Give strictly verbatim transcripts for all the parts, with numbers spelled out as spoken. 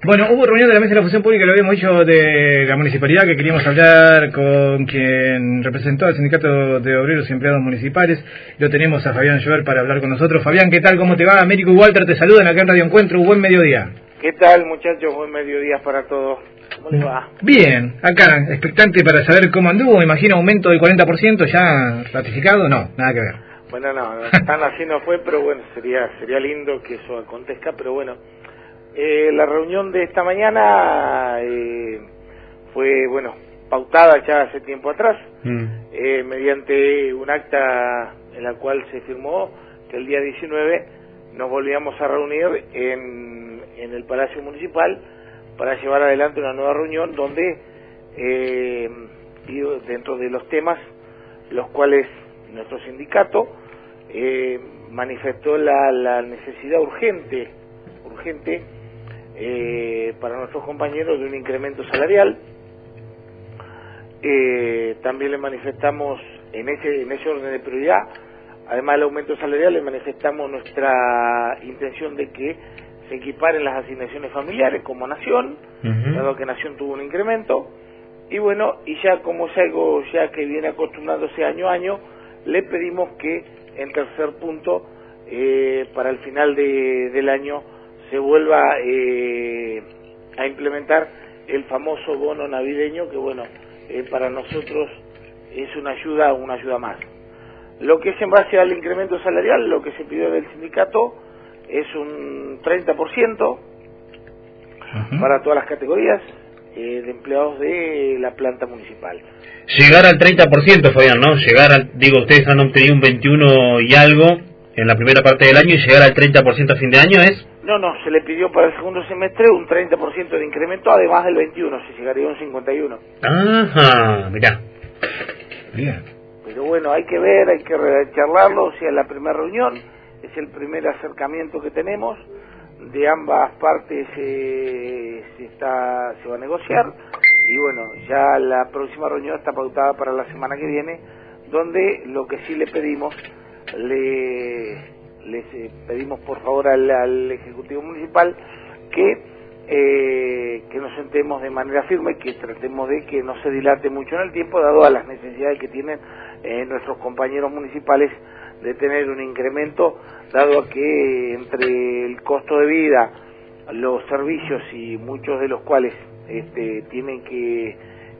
Bueno, hubo reunión de la Mesa de la Función Pública, lo habíamos dicho, de la municipalidad, que queríamos hablar con quien representó al Sindicato de Obreros y Empleados Municipales. Lo tenemos a Fabián Llover para hablar con nosotros. Fabián, ¿qué tal? ¿Cómo te va? Américo y Walter te saludan acá en Radio Encuentro. Buen mediodía. ¿Qué tal, muchachos? Buen mediodía para todos. ¿Cómo les va? Bien, acá, expectante para saber cómo anduvo. Me imagino aumento del cuarenta por ciento ya ratificado. No, nada que ver. Bueno, no, tan así no fue, pero bueno, sería sería lindo que eso acontezca, pero bueno. Eh, la reunión de esta mañana eh, fue, bueno, pautada ya hace tiempo atrás, mm. eh, mediante un acta en la cual se firmó que el día diecinueve nos volvíamos a reunir en, en el Palacio Municipal para llevar adelante una nueva reunión donde, eh, y dentro de los temas, los cuales nuestro sindicato eh, manifestó la, la necesidad urgente, urgente, Eh, para nuestros compañeros de un incremento salarial. Eh, también le manifestamos en ese en ese orden de prioridad, además del aumento salarial, le manifestamos nuestra intención de que se equiparen las asignaciones familiares como Nación, uh-huh. dado que Nación tuvo un incremento, y bueno, y ya como es algo ya que viene acostumbrándose año a año, le pedimos que en tercer punto, eh, para el final de, del año, se vuelva eh, a implementar el famoso bono navideño, que bueno, eh, para nosotros es una ayuda, una ayuda más. Lo que es en base al incremento salarial, lo que se pidió del sindicato es un treinta por ciento uh-huh. para todas las categorías eh, de empleados de la planta municipal. Llegar al treinta por ciento, Fabián, ¿no? Llegar al, digo, ustedes han obtenido un veintiuno y algo en la primera parte del año, y llegar al treinta por ciento a fin de año es... No, no, se le pidió para el segundo semestre un treinta por ciento de incremento, además del veintiuno, se llegaría a un cincuenta y uno. Ajá, mirá. Bien. Pero bueno, hay que ver, hay que charlarlo, o sea, la primera reunión es el primer acercamiento que tenemos, de ambas partes eh, se, está, se va a negociar, y bueno, ya la próxima reunión está pautada para la semana que viene, donde lo que sí le pedimos, le... les eh, pedimos por favor al, al Ejecutivo Municipal que eh, que nos sentemos de manera firme, que tratemos de que no se dilate mucho en el tiempo, dado a las necesidades que tienen eh, nuestros compañeros municipales de tener un incremento, dado a que entre el costo de vida, los servicios y muchos de los cuales este, tienen que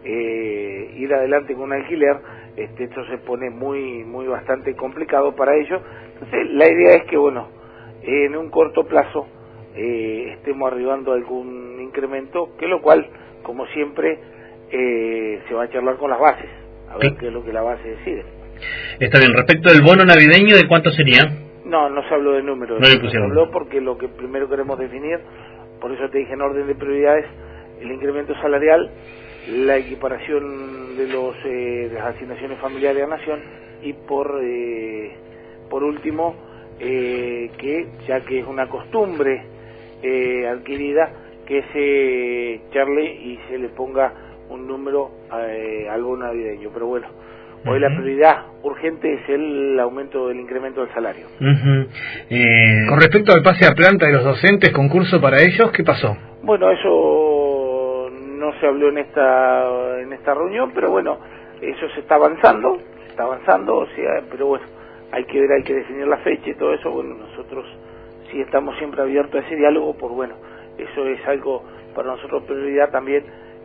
eh, ir adelante con un alquiler, este, esto se pone muy muy bastante complicado para ellos. Entonces la idea es que bueno, en un corto plazo eh, estemos arribando a algún incremento, que lo cual, como siempre, eh, se va a charlar con las bases, a ver qué es lo que la base decide. Está bien. Respecto del bono navideño, ¿de cuánto sería? No, no se habló de números, no, no se habló porque lo que primero queremos definir, por eso te dije en orden de prioridades, el incremento salarial, la equiparación de los eh, de las asignaciones familiares a Nación, y por eh, por último eh, que ya que es una costumbre eh, adquirida, que se charle y se le ponga un número eh, al bono navideño. Pero bueno, hoy uh-huh. la prioridad urgente es el aumento del incremento del salario. Uh-huh. eh... Con respecto al pase a planta de los docentes, concurso para ellos, ¿qué pasó? Bueno, eso no se habló en esta en esta reunión, pero bueno, eso se está avanzando, se está avanzando, o sea, pero bueno, hay que ver, hay que definir la fecha y todo eso. Bueno, nosotros sí estamos siempre abiertos a ese diálogo, por bueno, eso es algo para nosotros prioridad también,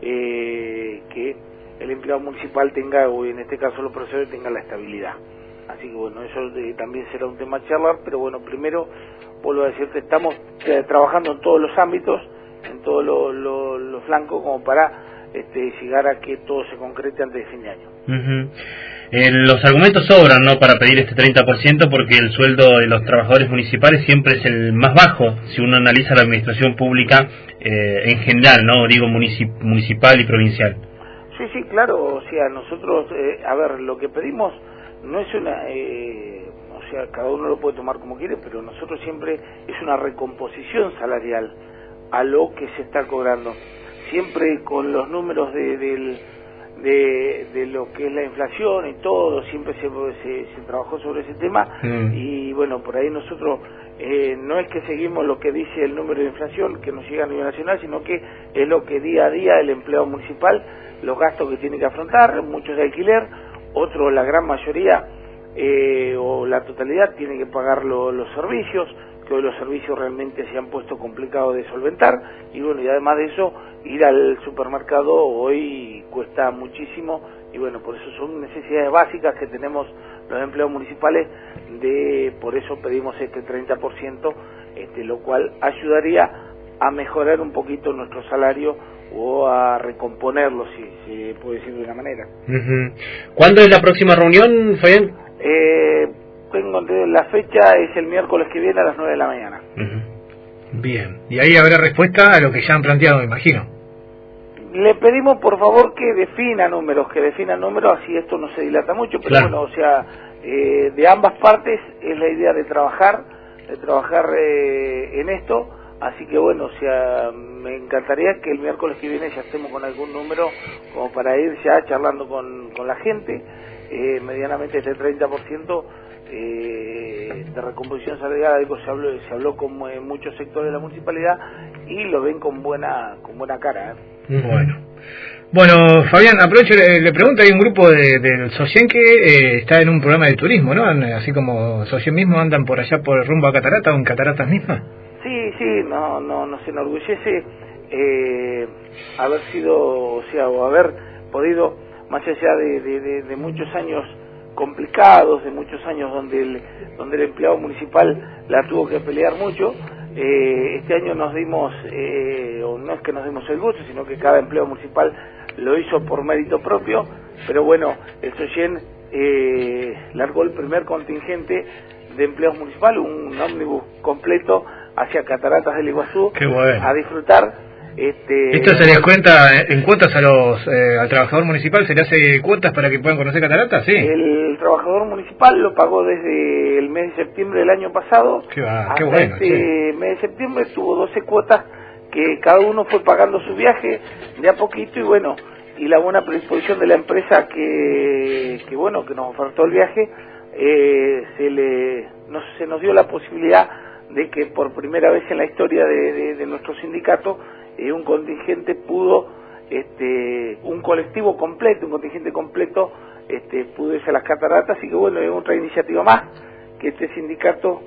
eh, que el empleado municipal tenga, o en este caso los profesores tengan la estabilidad. Así que bueno, eso eh, también será un tema a charlar, pero bueno, primero, vuelvo a decirte, estamos eh, trabajando en todos los ámbitos, en todos los lo, lo flancos, como para este, llegar a que todo se concrete antes de fin de año. Uh-huh. Eh, los argumentos sobran, ¿no?, para pedir este treinta por ciento, porque el sueldo de los trabajadores municipales siempre es el más bajo, si uno analiza la administración pública eh, en general, ¿no?, digo municip municipal y provincial. Sí, sí, claro, o sea, nosotros, eh, a ver, lo que pedimos no es una, eh, o sea, cada uno lo puede tomar como quiere, pero nosotros siempre es una recomposición salarial a lo que se está cobrando, siempre con los números de, del... De, de lo que es la inflación y todo, siempre se, se, se trabajó sobre ese tema, mm. y bueno, por ahí nosotros eh, no es que seguimos lo que dice el número de inflación que nos llega a nivel nacional, sino que es lo que día a día el empleado municipal, los gastos que tiene que afrontar, muchos de alquiler, otros, la gran mayoría eh, o la totalidad tiene que pagar lo, los servicios, que hoy los servicios realmente se han puesto complicados de solventar, y bueno, y además de eso, ir al supermercado hoy cuesta muchísimo, y bueno, por eso son necesidades básicas que tenemos los empleados municipales, de por eso pedimos este treinta por ciento, este, lo cual ayudaría a mejorar un poquito nuestro salario o a recomponerlo, si se puede decir de una manera. Uh-huh. ¿Cuándo es la próxima reunión, Fabián? Eh, tengo la fecha, es el miércoles que viene a las nueve de la mañana. Uh-huh. Bien, y ahí habrá respuesta a lo que ya han planteado, me imagino. Le pedimos por favor que defina números, que defina números, así esto no se dilata mucho, pero claro, bueno, o sea, eh, de ambas partes es la idea de trabajar, de trabajar eh, en esto, así que bueno, o sea, me encantaría que el miércoles que viene ya estemos con algún número como para ir ya charlando con, con la gente, eh, medianamente este treinta por ciento eh, de recomposición salarial, algo se habló, se habló con eh, muchos sectores de la municipalidad y lo ven con buena, con buena cara, ¿eh? Bueno, bueno, Fabián, aprovecho, le, le pregunto, hay un grupo de, del Socien que eh, está en un programa de turismo, ¿no? Así como Socien mismo andan por allá por rumbo a Catarata o en Cataratas mismas. Sí, sí, no, no, nos enorgullece eh, haber sido, o sea, o haber podido, más allá de, de, de, de muchos años complicados, de muchos años donde el, donde el empleado municipal la tuvo que pelear mucho, eh, este año nos dimos, eh, o no es que nos dimos el gusto, sino que cada empleado municipal lo hizo por mérito propio, pero bueno, el Socien eh, largó el primer contingente de empleados municipales, un ómnibus completo hacia Cataratas del Iguazú, Qué bueno, a disfrutar. Este, ¿Esto se les cuenta en cuotas a los eh, al trabajador municipal? ¿Se le hace cuotas para que puedan conocer Cataratas? Sí. El trabajador municipal lo pagó desde el mes de septiembre del año pasado. Qué, va, hasta qué bueno, este sí. mes de septiembre tuvo doce cuotas que cada uno fue pagando su viaje de a poquito, y bueno, y la buena predisposición de la empresa que, que bueno, que nos ofertó el viaje, eh, se le nos, se nos dio la posibilidad de que por primera vez en la historia de, de, de nuestro sindicato eh, un contingente pudo, este, un colectivo completo, un contingente completo este, pudo irse a las cataratas, así que bueno, es otra iniciativa más que este sindicato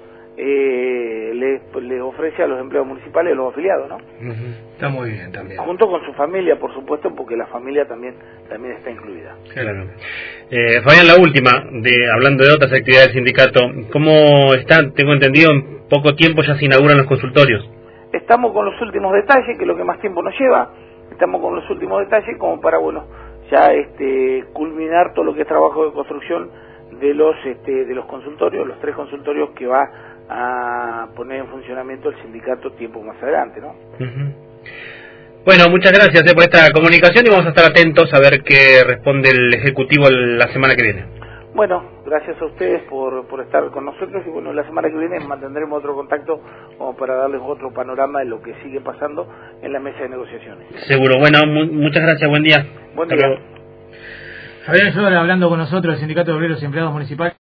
eh, le, le ofrece a los empleados municipales y a los afiliados, ¿no? Uh-huh. Está muy bien también. Junto con su familia, por supuesto, porque la familia también también está incluida. Claro. Eh, Fabián, la última, de hablando de otras actividades del sindicato, ¿cómo están? Tengo entendido, en poco tiempo ya se inauguran los consultorios. Estamos con los últimos detalles, que es lo que más tiempo nos lleva, estamos con los últimos detalles como para, bueno, ya este culminar todo lo que es trabajo de construcción de los este, de los consultorios, los tres consultorios que va a poner en funcionamiento el sindicato tiempo más adelante, ¿no? Uh-huh. Bueno, muchas gracias eh, por esta comunicación y vamos a estar atentos a ver qué responde el Ejecutivo la semana que viene. Bueno, gracias a ustedes por, por estar con nosotros, y bueno, la semana que viene mantendremos otro contacto como para darles otro panorama de lo que sigue pasando en la mesa de negociaciones. Seguro. Bueno, mu muchas gracias, buen día. Buen día. Fabián Llora hablando con nosotros del Sindicato de Obreros y Empleados Municipales.